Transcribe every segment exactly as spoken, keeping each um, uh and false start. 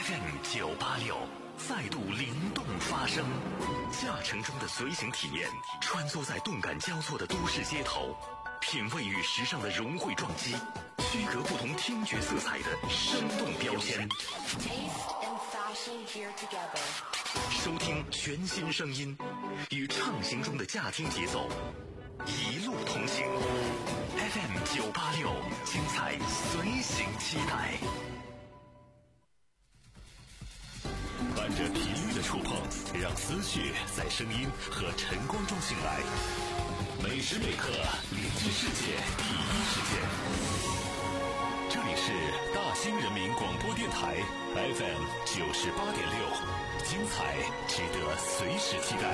F M 九八六再度灵动发声，驾乘中的随行体验，穿梭在动感交错的都市街头，品味与时尚的融汇撞击，区隔不同听觉色彩的生动标签。收听全新声音，与畅行中的驾听节奏，一路同行。F M 九八六，精彩随行期待。伴着频率的触碰，让思绪在声音和晨光中醒来。每时每刻，聆听世界第一时间。这里是大兴人民广播电台 F M 九十八点六，精彩值得随时期待。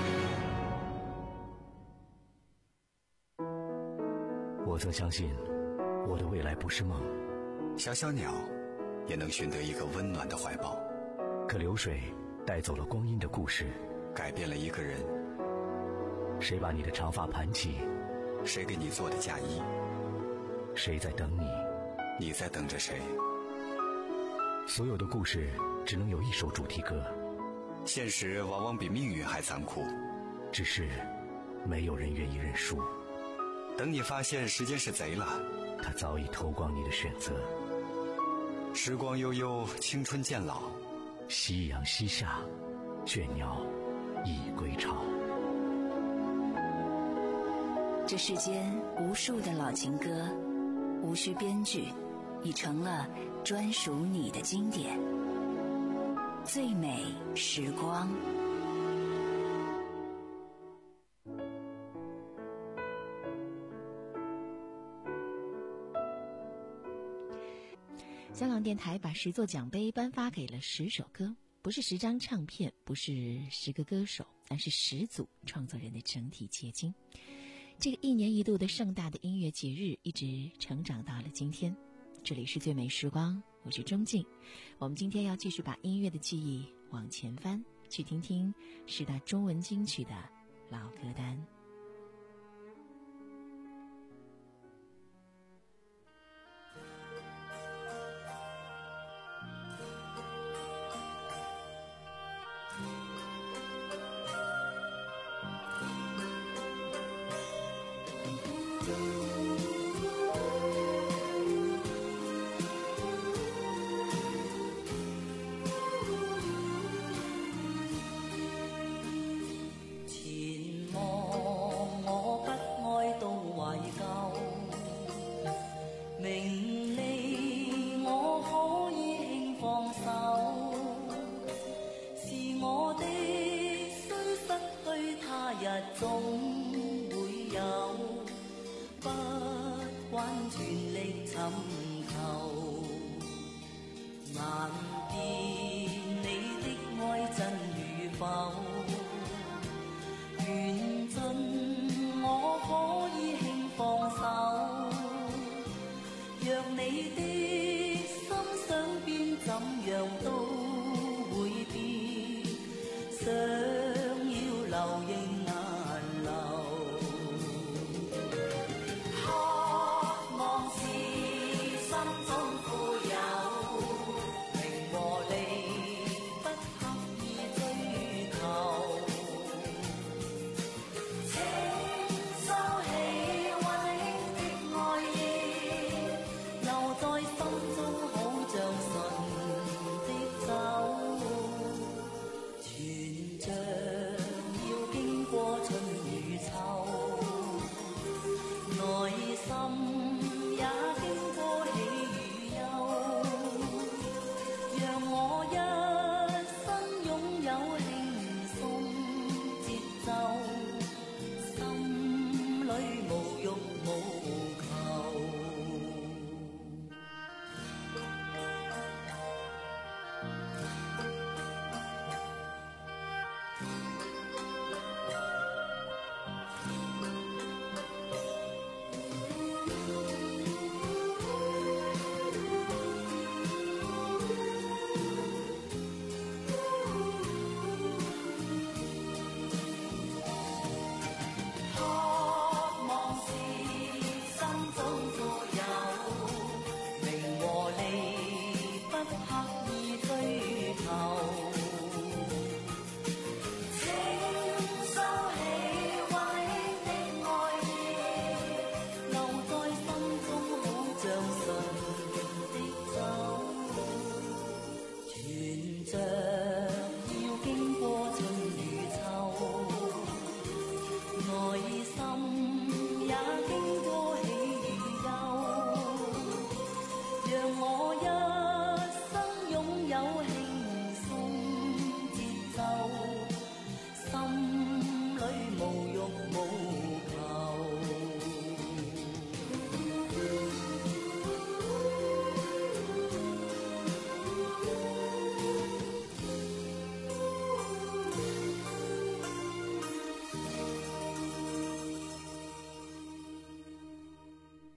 我曾相信，我的未来不是梦。 小小鸟也能寻得一个温暖的怀抱。 可流水带走了光阴的故事， 改变了一个人。 谁把你的长发盘起？ 谁给你做的嫁衣？ 谁在等你？ 你在等着谁？ 所有的故事只能有一首主题歌。 现实往往比命运还残酷， 只是没有人愿意认输。 等你发现时间是贼了， 他早已偷光你的选择。 时光悠悠，青春渐老， 夕阳西下，倦鸟已归巢。 这世间无数的老情歌，无需编剧，已成了专属你的经典。最美时光。 香港电台把十座奖杯颁发给了十首歌，不是十张唱片，不是十个歌手，而是十组创作人的整体结晶。这个一年一度的盛大的音乐节日一直成长到了今天。这里是最美时光，我是钟静。我们今天要继续把音乐的记忆往前翻，去听听十大中文金曲的老歌单。 明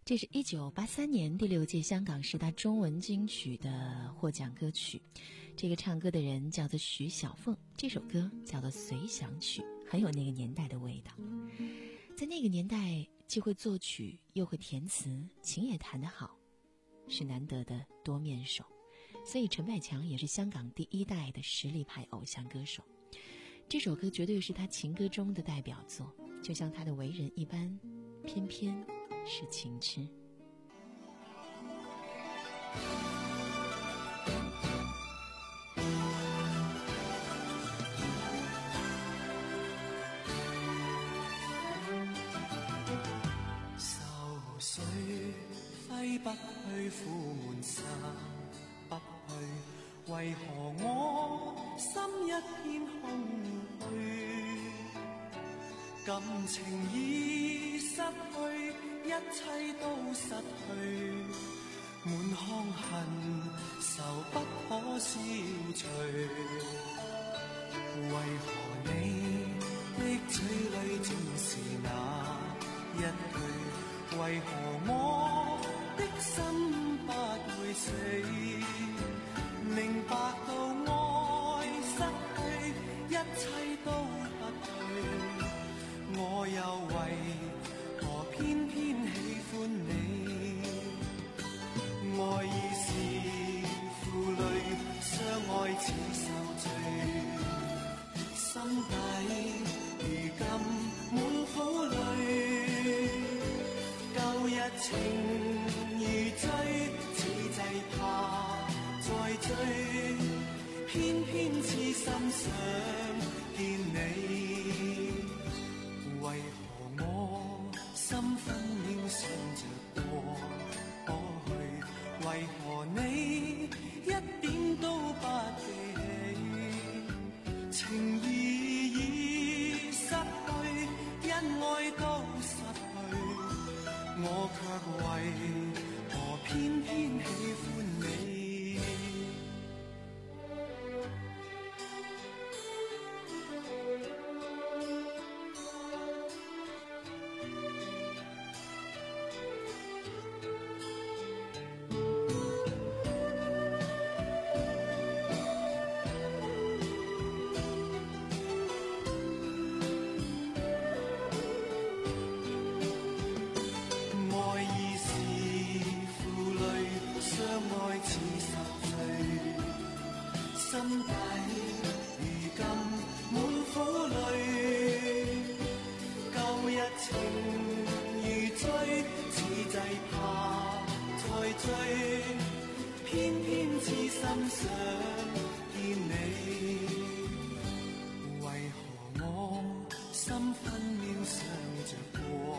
这是一九八三年第六届香港十大中文金曲的获奖歌曲，这个唱歌的人叫做徐小凤，这首歌叫做《随想曲》，很有那个年代的味道。在那个年代，既会作曲又会填词，琴也弹得好，是难得的多面手。所以陈百强也是香港第一代的实力派偶像歌手。这首歌绝对是他情歌中的代表作，就像他的为人一般，偏偏是情痴。 愁緒揮不去，苦悶散不去，為何我心一片空虛？感情已失去，一切都失去，滿腔恨愁不可消除。為何你的嘴裡總是那一句？為何我的心不會死？明白到愛失去，一切都不對。我又為何偏偏喜歡你？愛已是負累，相愛似受罪，心底如今滿苦淚。舊日情如醉，此際怕再追，偏偏痴心想見你。為何我心分秒想着過去？為何你一點都不記起？情義已失去，恩愛都失去，我卻為何偏偏喜歡你？為何我心分秒想着過